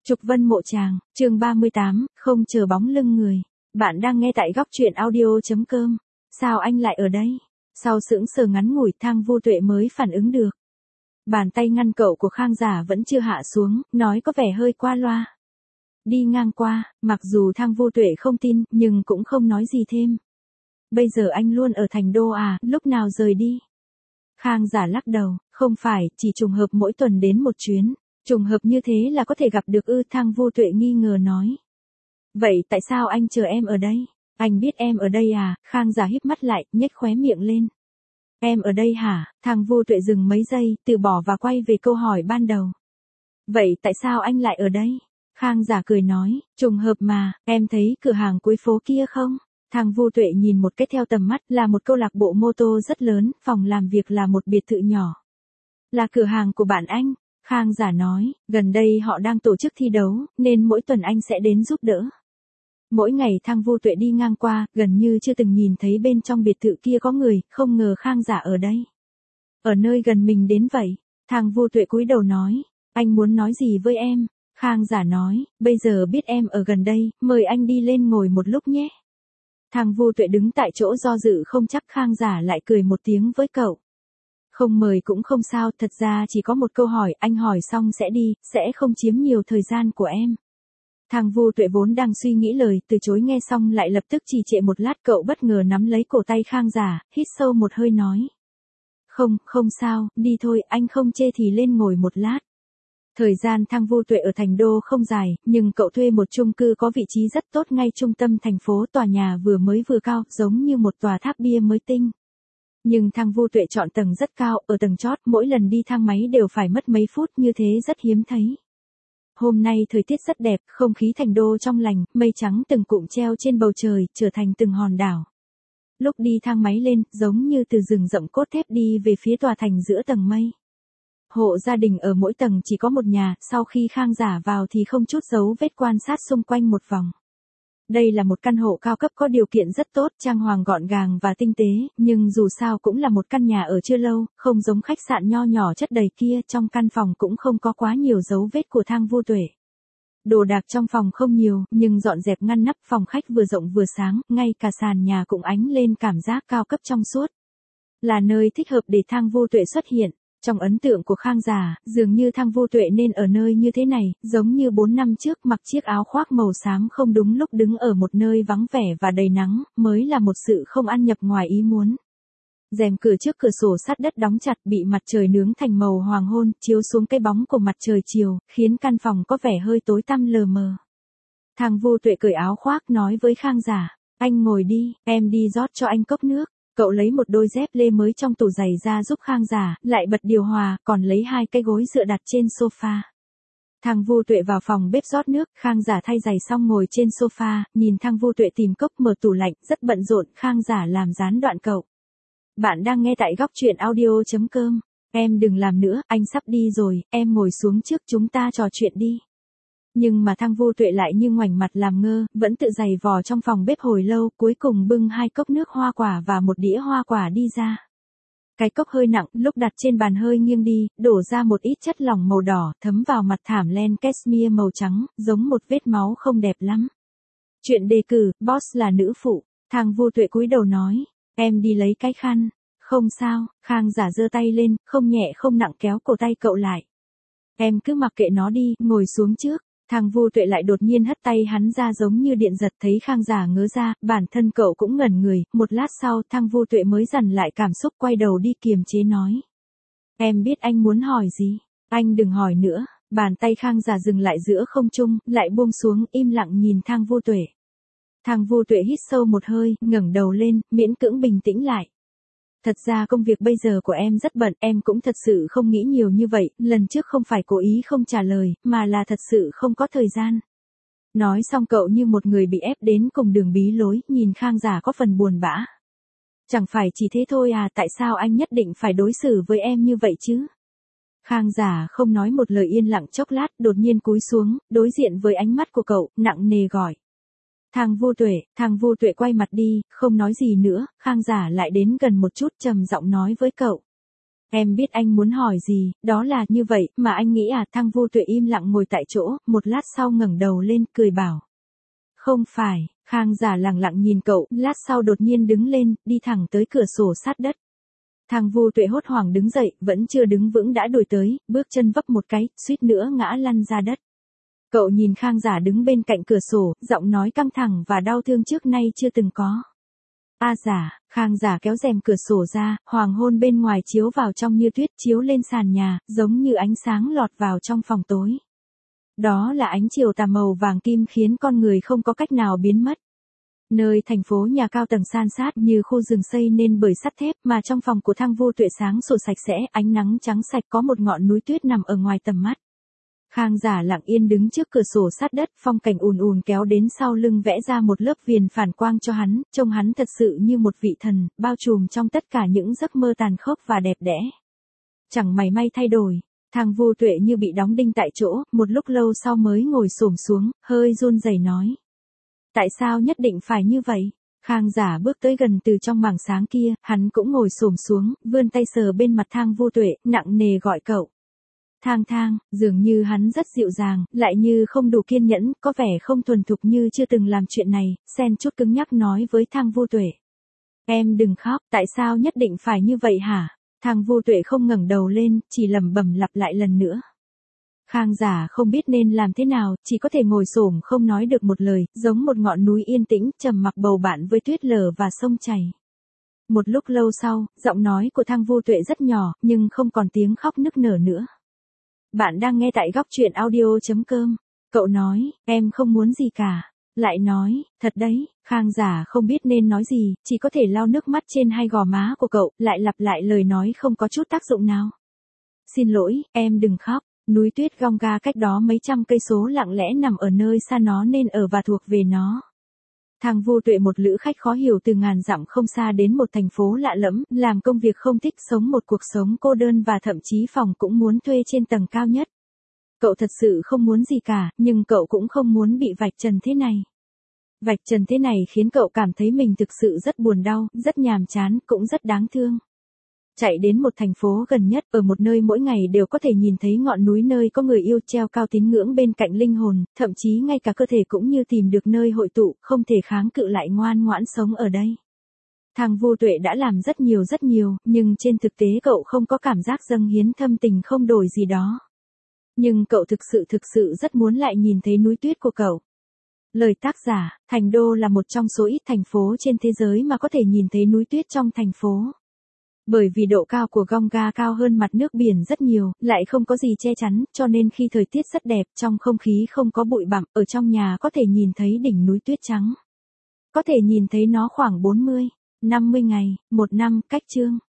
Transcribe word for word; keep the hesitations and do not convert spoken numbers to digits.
Trục Vân Mộ Tràng, chương ba mươi tám, không chờ bóng lưng người. Bạn đang nghe tại góc truyện audio.com. Sao anh lại ở đây? Sau sững sờ ngắn ngủi, Thang Vu Tuệ mới phản ứng được. Bàn tay ngăn cậu của Khang Giả vẫn chưa hạ xuống, nói có vẻ hơi qua loa. Đi ngang qua, mặc dù Thang Vu Tuệ không tin, nhưng cũng không nói gì thêm. Bây giờ anh luôn ở thành đô à, lúc nào rời đi? Khang Giả lắc đầu, không phải, chỉ trùng hợp mỗi tuần đến một chuyến. Trùng hợp như thế là có thể gặp được ư? Thang Vu Tuệ nghi ngờ nói. Vậy tại sao anh chờ em ở đây? Anh biết em ở đây à? Khang Giả híp mắt lại, nhếch khóe miệng lên. Em ở đây hả? Thang Vu Tuệ dừng mấy giây, từ bỏ và quay về câu hỏi ban đầu. Vậy tại sao anh lại ở đây? Khang Giả cười nói, trùng hợp mà, em thấy cửa hàng cuối phố kia không? Thang Vu Tuệ nhìn một cái theo tầm mắt, là một câu lạc bộ mô tô rất lớn, phòng làm việc là một biệt thự nhỏ. Là cửa hàng của bạn anh. Khang Giả nói, gần đây họ đang tổ chức thi đấu, nên mỗi tuần anh sẽ đến giúp đỡ. Mỗi ngày Thang Vu Tuệ đi ngang qua, gần như chưa từng nhìn thấy bên trong biệt thự kia có người, không ngờ Khang Giả ở đây. Ở nơi gần mình đến vậy. Thang Vu Tuệ cúi đầu nói, anh muốn nói gì với em? Khang Giả nói, bây giờ biết em ở gần đây, mời anh đi lên ngồi một lúc nhé. Thang Vu Tuệ đứng tại chỗ do dự không chắc. Khang Giả lại cười một tiếng với cậu. Không mời cũng không sao, thật ra chỉ có một câu hỏi, anh hỏi xong sẽ đi, sẽ không chiếm nhiều thời gian của em. Thang Vu Tuệ vốn đang suy nghĩ lời, từ chối nghe xong lại lập tức trì trệ một lát. Cậu bất ngờ nắm lấy cổ tay Khang Giả, hít sâu một hơi nói. Không, không sao, đi thôi, anh không chê thì lên ngồi một lát. Thời gian Thang Vu Tuệ ở thành đô không dài, nhưng cậu thuê một chung cư có vị trí rất tốt ngay trung tâm thành phố, tòa nhà vừa mới vừa cao, giống như một tòa tháp bia mới tinh. Nhưng Thang Vu Tuệ chọn tầng rất cao, ở tầng chót, mỗi lần đi thang máy đều phải mất mấy phút, như thế rất hiếm thấy. Hôm nay thời tiết rất đẹp, không khí thành đô trong lành, mây trắng từng cụm treo trên bầu trời, trở thành từng hòn đảo. Lúc đi thang máy lên, giống như từ rừng rậm cốt thép đi về phía tòa thành giữa tầng mây. Hộ gia đình ở mỗi tầng chỉ có một nhà, sau khi Khang Giả vào thì không chút dấu vết quan sát xung quanh một vòng. Đây là một căn hộ cao cấp có điều kiện rất tốt, trang hoàng gọn gàng và tinh tế, nhưng dù sao cũng là một căn nhà ở chưa lâu, không giống khách sạn nho nhỏ chất đầy kia. Trong căn phòng cũng không có quá nhiều dấu vết của Thang Vu Tuệ. Đồ đạc trong phòng không nhiều, nhưng dọn dẹp ngăn nắp, phòng khách vừa rộng vừa sáng, ngay cả sàn nhà cũng ánh lên cảm giác cao cấp trong suốt. Là nơi thích hợp để Thang Vu Tuệ xuất hiện. Trong ấn tượng của Khang Giả, dường như Thang Vu Tuệ nên ở nơi như thế này, giống như bốn năm trước mặc chiếc áo khoác màu xám không đúng lúc đứng ở một nơi vắng vẻ và đầy nắng, mới là một sự không ăn nhập ngoài ý muốn. Rèm cửa trước cửa sổ sắt đất đóng chặt, bị mặt trời nướng thành màu hoàng hôn, chiếu xuống cái bóng của mặt trời chiều, khiến căn phòng có vẻ hơi tối tăm lờ mờ. Thang Vu Tuệ cởi áo khoác nói với Khang Giả, anh ngồi đi, em đi rót cho anh cốc nước. Cậu lấy một đôi dép lê mới trong tủ giày ra giúp Khang Giả, lại bật điều hòa, còn lấy hai cái gối dựa đặt trên sofa. Thang Vu Tuệ vào phòng bếp rót nước, Khang Giả thay giày xong ngồi trên sofa, nhìn Thang Vu Tuệ tìm cốc mở tủ lạnh, rất bận rộn. Khang Giả làm gián đoạn cậu. Bạn đang nghe tại góc truyện audio.com. Em đừng làm nữa, anh sắp đi rồi, em ngồi xuống trước chúng ta trò chuyện đi. Nhưng mà Thang Vu Tuệ lại như ngoảnh mặt làm ngơ, vẫn tự giày vò trong phòng bếp hồi lâu, cuối cùng bưng hai cốc nước hoa quả và một đĩa hoa quả đi ra. Cái cốc hơi nặng, lúc đặt trên bàn hơi nghiêng đi, đổ ra một ít chất lỏng màu đỏ, thấm vào mặt thảm len cashmere màu trắng, giống một vết máu không đẹp lắm. Chuyện đề cử, boss là nữ phụ. Thang Vu Tuệ cúi đầu nói, em đi lấy cái khăn. Không sao. Khang Giả giơ tay lên, không nhẹ không nặng kéo cổ tay cậu lại. Em cứ mặc kệ nó đi, ngồi xuống trước. Thang Vu Tuệ lại đột nhiên hất tay hắn ra giống như điện giật. Thấy Khang Giả ngớ ra, bản thân cậu cũng ngẩn người. Một lát sau Thang Vu Tuệ mới dằn lại cảm xúc, quay đầu đi kiềm chế nói. Em biết anh muốn hỏi gì. Anh đừng hỏi nữa. Bàn tay Khang Giả dừng lại giữa không trung, lại buông xuống, im lặng nhìn Thang Vu Tuệ. Thang Vu Tuệ hít sâu một hơi, ngẩng đầu lên, miễn cưỡng bình tĩnh lại. Thật ra công việc bây giờ của em rất bận, em cũng thật sự không nghĩ nhiều như vậy, lần trước không phải cố ý không trả lời, mà là thật sự không có thời gian. Nói xong cậu như một người bị ép đến cùng đường bí lối, nhìn Khang Giả có phần buồn bã. Chẳng phải chỉ thế thôi à, tại sao anh nhất định phải đối xử với em như vậy chứ? Khang Giả không nói một lời, yên lặng chốc lát, đột nhiên cúi xuống, đối diện với ánh mắt của cậu, nặng nề gọi. Thang Vu Tuệ. Thang Vu Tuệ quay mặt đi, không nói gì nữa. Khang Giả lại đến gần một chút, trầm giọng nói với cậu. Em biết anh muốn hỏi gì, đó là như vậy, mà anh nghĩ à, Thang Vu Tuệ im lặng ngồi tại chỗ, một lát sau ngẩng đầu lên, cười bảo. Không phải, Khang Giả lặng lặng nhìn cậu, lát sau đột nhiên đứng lên, đi thẳng tới cửa sổ sát đất. Thang Vu Tuệ hốt hoảng đứng dậy, vẫn chưa đứng vững đã đuổi tới, bước chân vấp một cái, suýt nữa ngã lăn ra đất. Cậu nhìn Khang Giả đứng bên cạnh cửa sổ, giọng nói căng thẳng và đau thương trước nay chưa từng có. A Giả, Khang Giả kéo rèm cửa sổ ra, hoàng hôn bên ngoài chiếu vào trong như tuyết, chiếu lên sàn nhà, giống như ánh sáng lọt vào trong phòng tối. Đó là ánh chiều tà màu vàng kim khiến con người không có cách nào biến mất. Nơi thành phố nhà cao tầng san sát như khu rừng xây nên bởi sắt thép, mà trong phòng của Thang Vu Tuệ sáng sủa sạch sẽ, ánh nắng trắng sạch, có một ngọn núi tuyết nằm ở ngoài tầm mắt. Khang Giả lặng yên đứng trước cửa sổ sát đất, phong cảnh ùn ùn kéo đến sau lưng vẽ ra một lớp viền phản quang cho hắn, trông hắn thật sự như một vị thần, bao trùm trong tất cả những giấc mơ tàn khốc và đẹp đẽ. Chẳng mảy may thay đổi, Thang Vu Tuệ như bị đóng đinh tại chỗ, một lúc lâu sau mới ngồi xổm xuống, hơi run rẩy nói. Tại sao nhất định phải như vậy? Khang Giả bước tới gần từ trong mảng sáng kia, hắn cũng ngồi xổm xuống, vươn tay sờ bên mặt Thang Vu Tuệ, nặng nề gọi cậu. Thang Thang, dường như hắn rất dịu dàng, lại như không đủ kiên nhẫn, có vẻ không thuần thục như chưa từng làm chuyện này, xen chút cứng nhắc nói với Thang Vu Tuệ. Em đừng khóc, tại sao nhất định phải như vậy hả? Thang Vu Tuệ không ngẩng đầu lên, chỉ lẩm bẩm lặp lại lần nữa. Khang Giả không biết nên làm thế nào, chỉ có thể ngồi xổm không nói được một lời, giống một ngọn núi yên tĩnh, trầm mặc bầu bạn với tuyết lở và sông chảy. Một lúc lâu sau, giọng nói của Thang Vu Tuệ rất nhỏ, nhưng không còn tiếng khóc nức nở nữa. Bạn đang nghe tại góc truyện audio chấm com. Cậu nói, em không muốn gì cả. Lại nói, thật đấy, Khang Giả không biết nên nói gì, chỉ có thể lau nước mắt trên hai gò má của cậu, lại lặp lại lời nói không có chút tác dụng nào. Xin lỗi, em đừng khóc. Núi tuyết Gongga cách đó mấy trăm cây số lặng lẽ nằm ở nơi xa nó nên ở và thuộc về nó. Thang Vu Tuệ một lữ khách khó hiểu từ ngàn dặm không xa đến một thành phố lạ lẫm, làm công việc không thích, sống một cuộc sống cô đơn và thậm chí phòng cũng muốn thuê trên tầng cao nhất. Cậu thật sự không muốn gì cả, nhưng cậu cũng không muốn bị vạch trần thế này. Vạch trần thế này khiến cậu cảm thấy mình thực sự rất buồn đau, rất nhàm chán, cũng rất đáng thương. Chạy đến một thành phố gần nhất, ở một nơi mỗi ngày đều có thể nhìn thấy ngọn núi nơi có người yêu treo cao tín ngưỡng bên cạnh linh hồn, thậm chí ngay cả cơ thể cũng như tìm được nơi hội tụ, không thể kháng cự lại ngoan ngoãn sống ở đây. Thang Vu Tuệ đã làm rất nhiều rất nhiều, nhưng trên thực tế cậu không có cảm giác dâng hiến thâm tình không đổi gì đó. Nhưng cậu thực sự thực sự rất muốn lại nhìn thấy núi tuyết của cậu. Lời tác giả, Thành Đô là một trong số ít thành phố trên thế giới mà có thể nhìn thấy núi tuyết trong thành phố. Bởi vì độ cao của Gongga cao hơn mặt nước biển rất nhiều, lại không có gì che chắn, cho nên khi thời tiết rất đẹp, trong không khí không có bụi bặm, ở trong nhà có thể nhìn thấy đỉnh núi tuyết trắng. Có thể nhìn thấy nó khoảng bốn mươi, năm mươi ngày, một năm, cách chương.